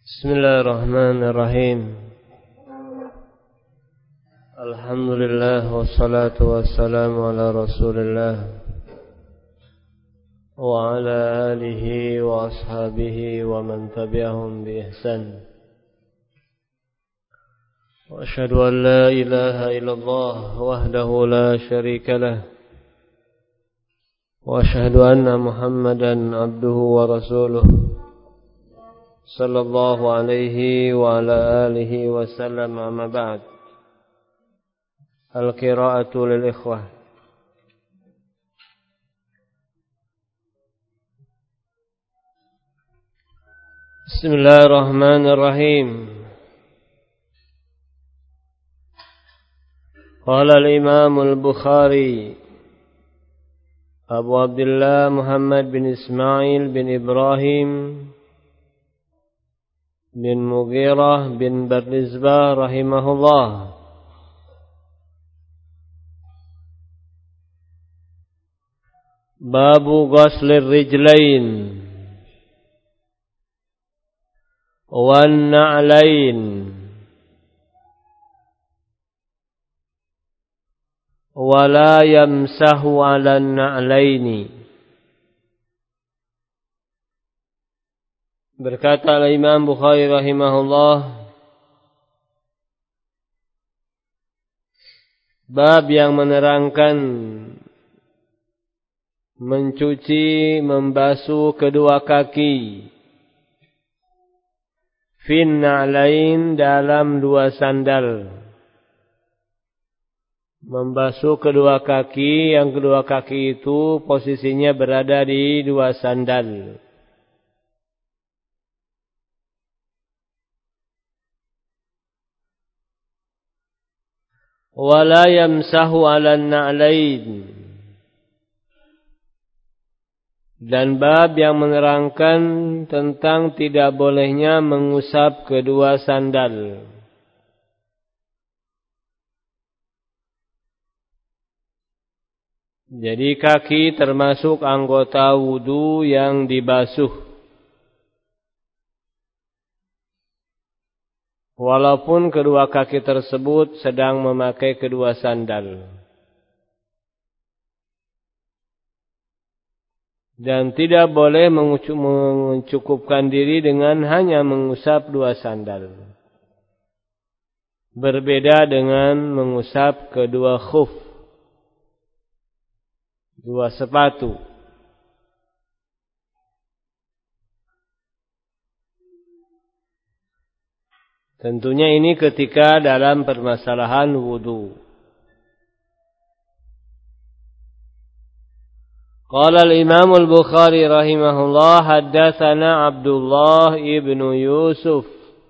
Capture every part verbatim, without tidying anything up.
Bismillahirrahmanirrahim. Alhamdulillah wassalatu wassalamu ala Rasulillah wa ala alihi wa ashabihi wa man tabi'ahum bi ihsan. Wa asyhadu an la ilaha illallah wahdahu la syarika lah. Wa asyhadu anna Muhammadan abduhu wa rasuluh. Sallallahu alaihi wa ala alihi wa sallam, amma ba'd. Al-qira'atu lil ikhwah. Bismillahirrahmanirrahim. Qala al-Imam al-Bukhari Abu Abdullah Muhammad bin Ismail bin Ibrahim bin Mughirah bin Bardizbah rahimahullah. Babu ghuslir rijlain wan na'lain wa la yamsahu 'alan na'laini. Berkata Imam Bukhari rahimahullah, bab yang menerangkan mencuci, membasuh kedua kaki, fin na'lain, dalam dua sandal. Membasuh kedua kaki, yang kedua kaki itu posisinya berada di dua sandal. Wala yamsahu 'alan na'lain, dan bab yang menerangkan tentang tidak bolehnya mengusap kedua sandal. Jadi kaki termasuk anggota wudu yang dibasuh. Walaupun kedua kaki tersebut sedang memakai kedua sandal. Dan tidak boleh mencukupkan diri dengan hanya mengusap dua sandal. Berbeda dengan mengusap kedua khuf, dua sepatu. Tentunya ini ketika dalam permasalahan wudu. Qala al-Imam al-Bukhari rahimahullah, haddatsana Abdullah ibn Yusuf.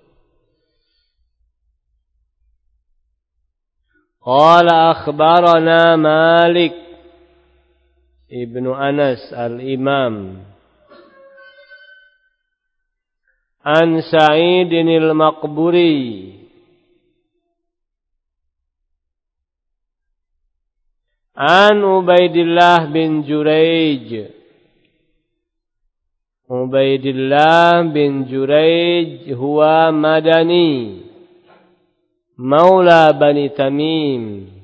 Qala akhbarana Malik ibn Anas al-Imam an Sa'id al-Maqburi an Ubaidillah bin Jurayj. Ubaidillah bin Jurayj huwa Madani maula Bani Tamim.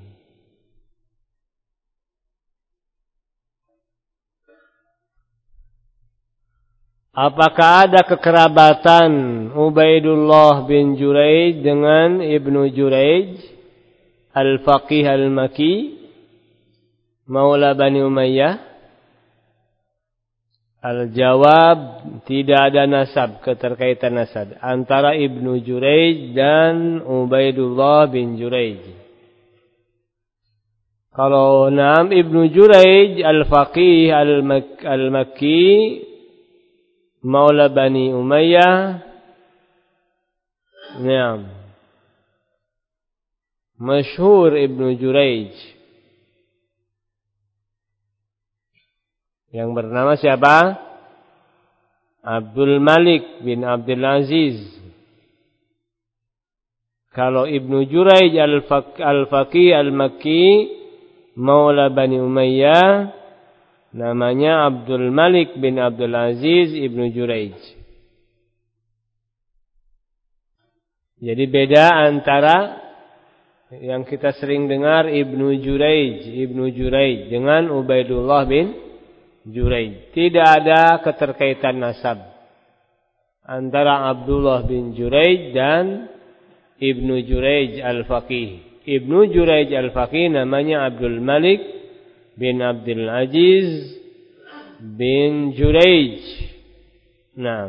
Apakah ada kekerabatan Ubaidullah bin Jurayj dengan Ibnu Jurayj al-Faqih al-Maki maula Bani Umayyah? Al-jawab, tidak ada nasab, keterkaitan nasab antara Ibnu Jurayj dan Ubaidullah bin Jurayj. Kalau nam Ibnu Jurayj al-Faqih al-Makki maula Bani Umayyah, naam, masyhur Ibnu Jurayj yang bernama siapa? Abdul Malik bin Abdul Aziz. Kalau Ibnu Jurayj al-Faqih al-Makki maula Bani Umayyah, namanya Abdul Malik bin Abdul Aziz Ibnu Jurayj. Jadi beda antara yang kita sering dengar Ibnu Juraij, Ibnu Juraij dengan Ubaidullah bin Juraij. Tidak ada keterkaitan nasab antara Abdullah bin Juraij dan Ibnu Juraij Al-Faqih. Ibnu Juraij Al-Faqih namanya Abdul Malik bin Abdul Aziz bin Juraij. Nah,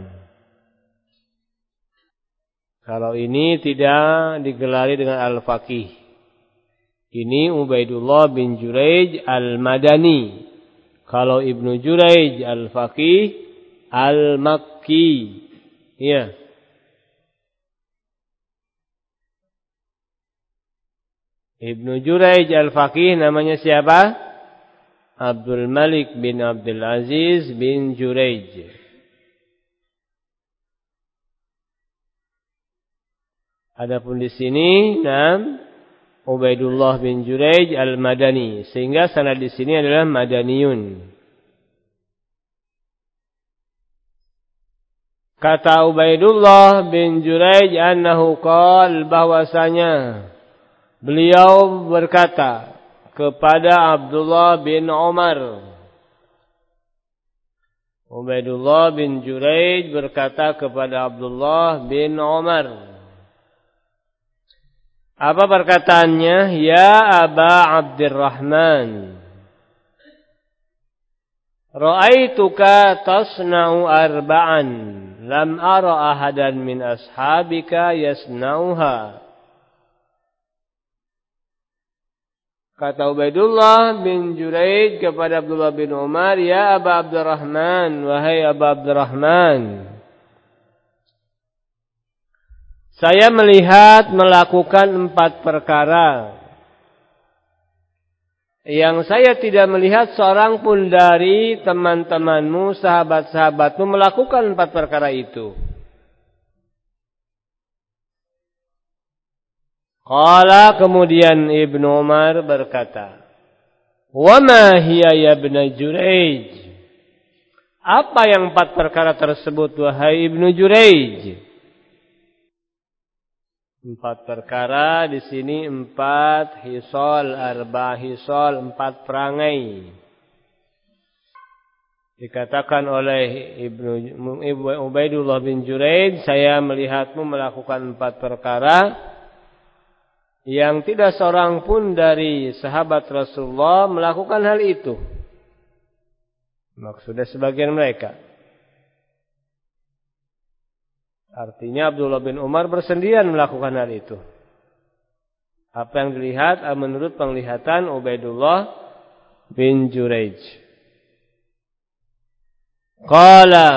kalau ini tidak digelari dengan Al-Faqih. Ini Ubaidullah bin Juraij Al-Madani. Kalau Ibnu Juraij Al-Faqih Al-Makki. Iya. Ibnu Juraij Al-Faqih namanya siapa? Abdul Malik bin Abdul Aziz bin Juraij. Adapun di sini nam Ubaidullah bin Juraij Al-Madani, sehingga sanad di sini adalah Madaniyun. Kata Ubaidullah bin Juraij annahu qala, bahwasanya beliau berkata kepada Abdullah bin Umar. Ubaidullah bin Juraij berkata kepada Abdullah bin Umar. Apa perkataannya? Ya Aba Abdurrahman, ra'aituka tasna'u arba'an lam ara ahadan min ashabika yasna'uha. Kata Ubaidullah bin Juraij kepada Abdullah bin Umar, ya Aba Abdurrahman, wahai Aba Abdurrahman, saya melihat melakukan empat perkara yang saya tidak melihat seorang pun dari teman-temanmu, sahabat-sahabatmu melakukan empat perkara itu. Qala, kemudian Ibnu Umar berkata, wa ma hiya ya Ibnu Juraij? Apa yang empat perkara tersebut wahai Ibnu Juraij? Empat perkara di sini empat hisol, arba hisol, empat perangai. Dikatakan oleh Ibnu Ubaidullah bin Juraij, saya melihatmu melakukan empat perkara yang tidak seorang pun dari sahabat Rasulullah melakukan hal itu. Maksudnya sebagian mereka. Artinya Abdullah bin Umar bersendirian melakukan hal itu. Apa yang dilihat menurut penglihatan Ubaidullah bin Juraij. Qala,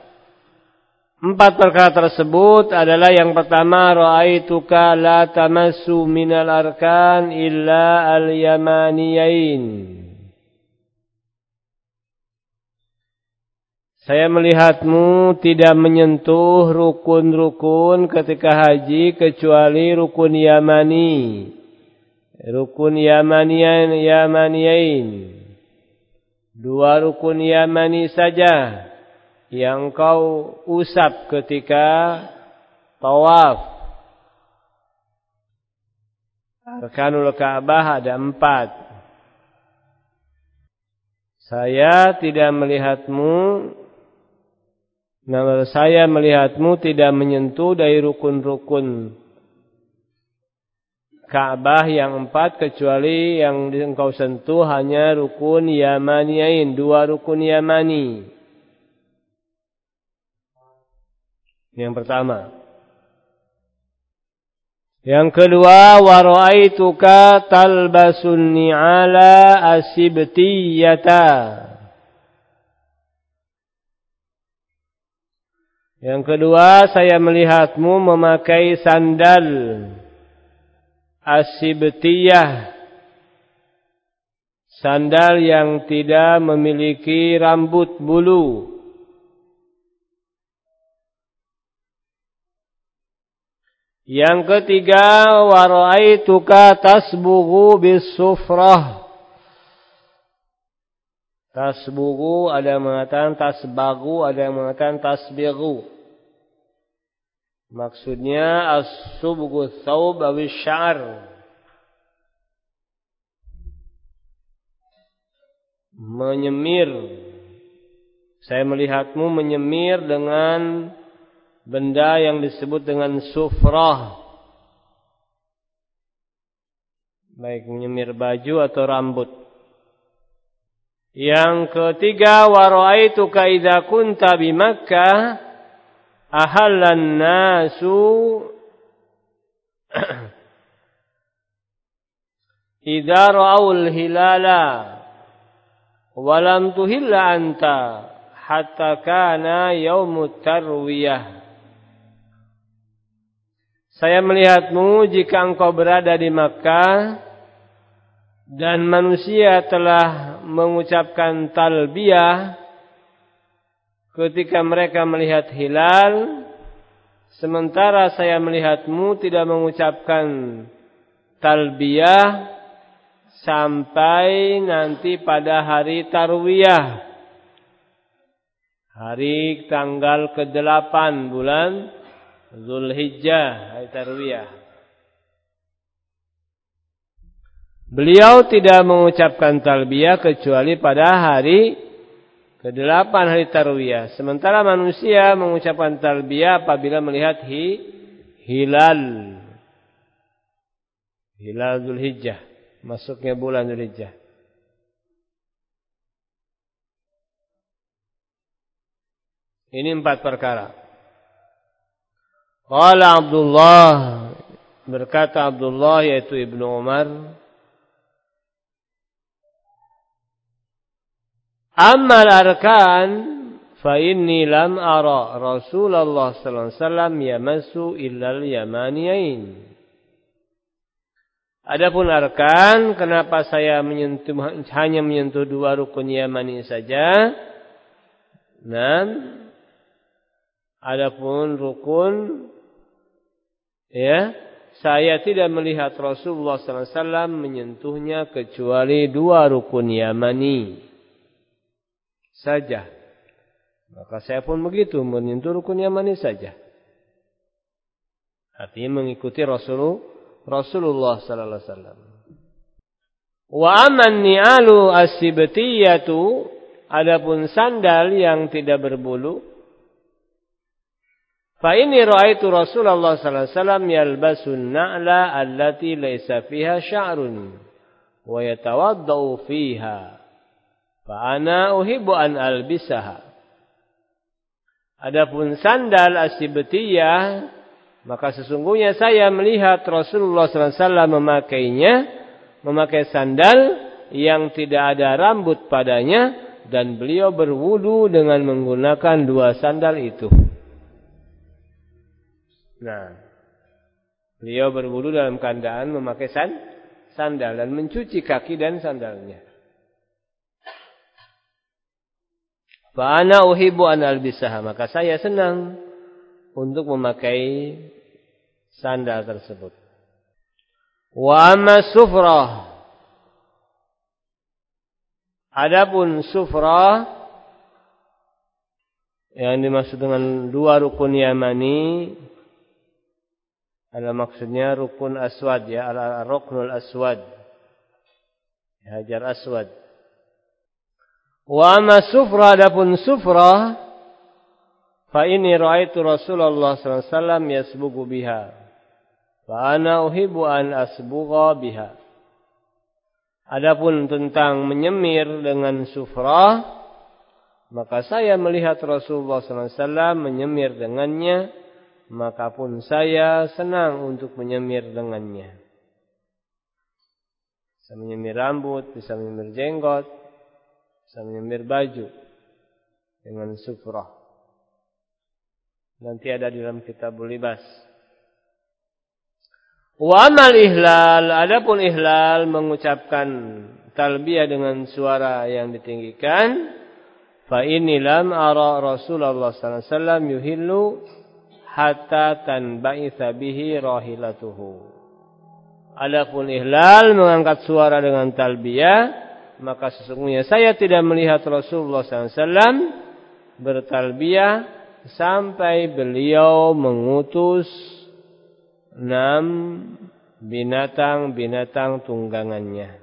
empat perkara tersebut adalah yang pertama, ra'aituka la tamassu minal arkan illa al-yamaniyain. Saya melihatmu tidak menyentuh rukun-rukun ketika haji kecuali rukun Yamani. Rukun Yamaniyan, Yamaniyain. Dua rukun Yamani saja yang kau usap ketika tawaf. Arkanul Ka'bah ada empat. Saya tidak melihatmu Nah, saya melihatmu tidak menyentuh dari rukun-rukun Ka'bah yang empat, kecuali yang engkau sentuh hanya rukun Yamaniyain, dua rukun Yamani. Yang pertama. Yang kedua, wa ra'aituka talbasun ni'ala asibtiyata. Yang kedua, saya melihatmu memakai sandal asibtiyah, sandal yang tidak memiliki rambut bulu. Yang ketiga, wa ra'aituka tasbughu bis-sufrah. Tasbughu, ada yang mengatakan tasbagu, ada yang mengatakan tasbighu. Maksudnya as-subghu thawb awis sya'r. Menyemir. Saya melihatmu menyemir dengan benda yang disebut dengan sufrah. Baik menyemir baju atau rambut. Yang ketiga, wa ra'aituka idza kunta bi Makkah ahallan nasu idza ra'aul hilala wa lam tuhilla anta hatta kana yaumut tarwiyah. Saya melihatmu jika engkau berada di Makkah dan manusia telah mengucapkan talbiyah ketika mereka melihat hilal, sementara saya melihatmu tidak mengucapkan talbiyah sampai nanti pada hari tarwiyah, hari tanggal kedelapan bulan Zulhijjah, hari tarwiyah. Beliau tidak mengucapkan talbiyah kecuali pada hari kedelapan hari tarwiyah. Sementara manusia mengucapkan talbiyah apabila melihat hi, hilal. Hilal Zulhijjah. Masuknya bulan Zulhijjah. Ini empat perkara. Qala Abdullah, berkata Abdullah yaitu Ibnu Umar, Ammal arkan fa inni lam ara Rasulullah sallallahu alaihi wasallam yamassu illal yamaniyain. Adapun arkan, kenapa saya menyentuh hanya menyentuh dua rukun Yamani saja? Dan adapun rukun, ya, saya tidak melihat Rasulullah sallallahu alaihi wasallam menyentuhnya kecuali dua rukun Yamani saja. Maka saya pun begitu, menyentuh rukun Yamani saja. Artinya mengikuti Rasulullah, Rasulullah sallallahu alaihi wasallam. Wa amman ni'alu as-sibtiyatu, adapun sandal yang tidak berbulu, fa inni ra'aitu Rasulullah sallallahu alaihi wasallam yalbasu an-na'la allati laysa fiha sya'run wa yatawaddau fiha. Fa ana uhibbu an albisaha. Adapun sandal as-sibtiyah, maka sesungguhnya saya melihat Rasulullah sallallahu alaihi wasallam memakainya, memakai sandal yang tidak ada rambut padanya, dan beliau berwudu dengan menggunakan dua sandal itu. Nah, beliau berwudu dalam keadaan memakai sandal dan mencuci kaki dan sandalnya. Fa ana uhibbu an albisaha, maka saya senang untuk memakai sandal tersebut. Wa amma sufrah, adapun sufrah yang dimaksud dengan dua rukun Yamani ada maksudnya rukun aswad, ya, al-ruknul aswad, hajar aswad. Wa amma sufrah, adapun sufrah, fa inni ra'aitu Rasulullah sallallahu alaihi wasallam yasbughu biha, fa ana uhibbu an asbugha biha. Adapun tentang menyemir dengan sufrah, maka saya melihat Rasulullah sallallahu alaihi wasallam menyemir dengannya, maka pun saya senang untuk menyemir dengannya. Bisa menyemir rambut, bisa menyemir jenggot, bisa menyemir baju dengan sufrah. Nanti ada di dalam kitabul libas. Wa amal ihlal, adapun ihlal mengucapkan talbiyah dengan suara yang ditinggikan, fa inni lam ara Rasulullah sallallahu alaihi wasallam yuhillu hatta tanba'itha bihi rahilatuhu. Adapun ihlal mengangkat suara dengan talbiyah, maka sesungguhnya saya tidak melihat Rasulullah sallallahu alaihi wasallam bertalbiyah sampai beliau mengutus enam binatang-binatang tunggangannya.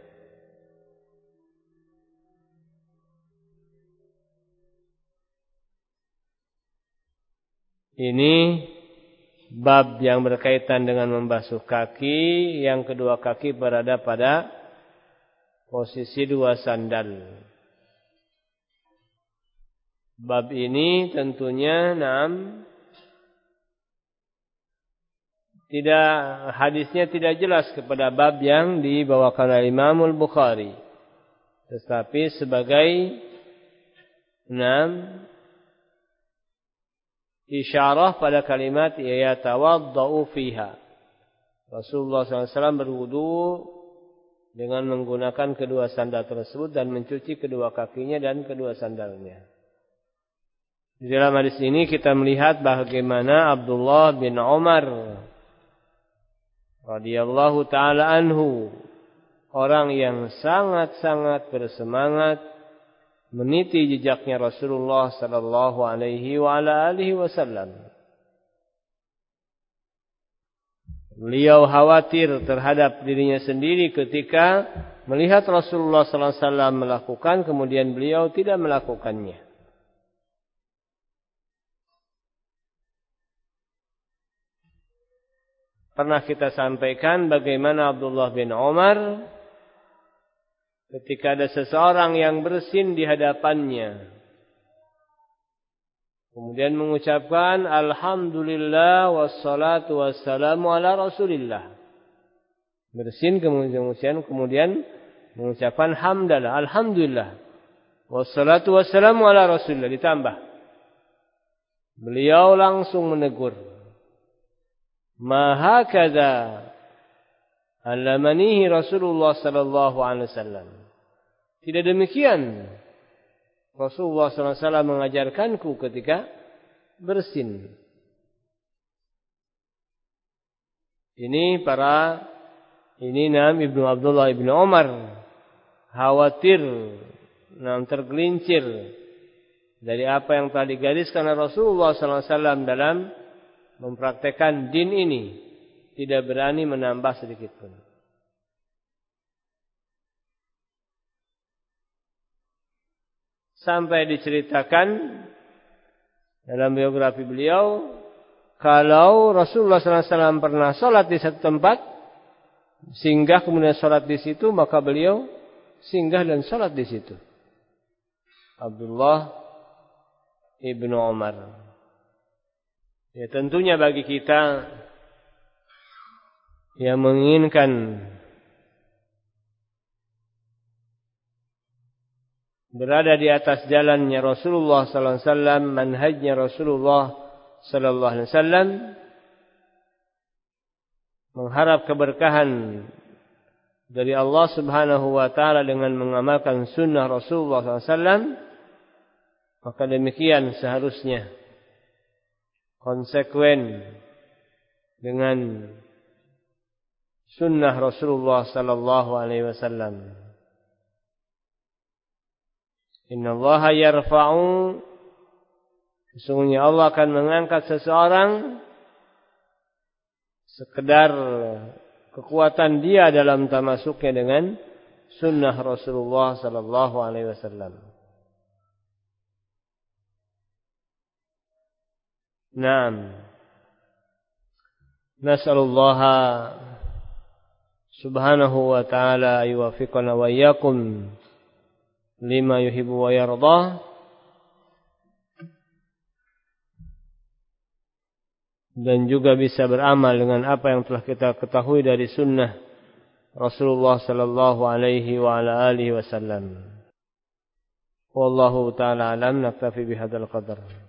Ini bab yang berkaitan dengan membasuh kaki, yang kedua kaki berada pada posisi dua sandal. Bab ini tentunya enam tidak hadisnya tidak jelas kepada bab yang dibawakan oleh Imam Al-Bukhari, tetapi sebagai enam isyarah pada kalimat ya tawaddau fiha. Rasulullah sallallahu alaihi wasallam berwudu dengan menggunakan kedua sandal tersebut dan mencuci kedua kakinya dan kedua sandalnya. Di dalam hadis ini kita melihat bagaimana Abdullah bin Umar radhiyallahu taala anhu, orang yang sangat-sangat bersemangat meniti jejaknya Rasulullah sallallahu alaihi wa ala alihi wasallam. Beliau khawatir terhadap dirinya sendiri ketika melihat Rasulullah sallallahu alaihi wasallam melakukan, kemudian beliau tidak melakukannya. Pernah kita sampaikan bagaimana Abdullah bin Umar ketika ada seseorang yang bersin di hadapannya, kemudian mengucapkan Alhamdulillah wassalatu wassalamu ala Rasulillah. Bersin kemudian kemudian mengucapkan hamdalah, Alhamdulillah wassalatu wassalamu ala Rasulillah, ditambah. Beliau langsung menegur, Ma hakadha allamanihi Rasulullah sallallahu alaihi wasallam. Tidak demikian Rasulullah sallallahu alaihi wasallam mengajarkanku ketika bersin. Ini para ini nam Ibnu Abdullah Ibnu Umar khawatir, nam tergelincir dari apa yang telah digariskan Rasulullah sallallahu alaihi wasallam dalam mempraktekkan din ini, tidak berani menambah sedikit pun. Sampai diceritakan dalam biografi beliau, kalau Rasulullah sallallahu alaihi wasallam pernah sholat di satu tempat, singgah kemudian sholat di situ, maka beliau singgah dan sholat di situ. Abdullah ibnu Umar. Ya, tentunya bagi kita yang menginginkan berada di atas jalannya Rasulullah sallallahu alaihi wasallam, manhajnya Rasulullah sallallahu alaihi wasallam, mengharap keberkahan dari Allah Subhanahu wa taala dengan mengamalkan sunnah Rasulullah sallallahu alaihi wasallam, maka demikian seharusnya konsekuen dengan sunnah Rasulullah sallallahu alaihi wasallam. Inna Allaha yarfa'u, sesungguhnya Allah akan mengangkat seseorang sekedar kekuatan dia dalam tamasuknya dengan sunnah Rasulullah sallallahu alaihi wasallam. Naam. Nas'alullaha subhanahu wa ta'ala yuwaffiqana wa iyyakum lima yuhibbu wa yardah. Dan juga bisa beramal dengan apa yang telah kita ketahui dari sunnah Rasulullah sallallahu alaihi wa ala alihi wasallam. Wallahu ta'ala alam, naktafi bihadzal qadar.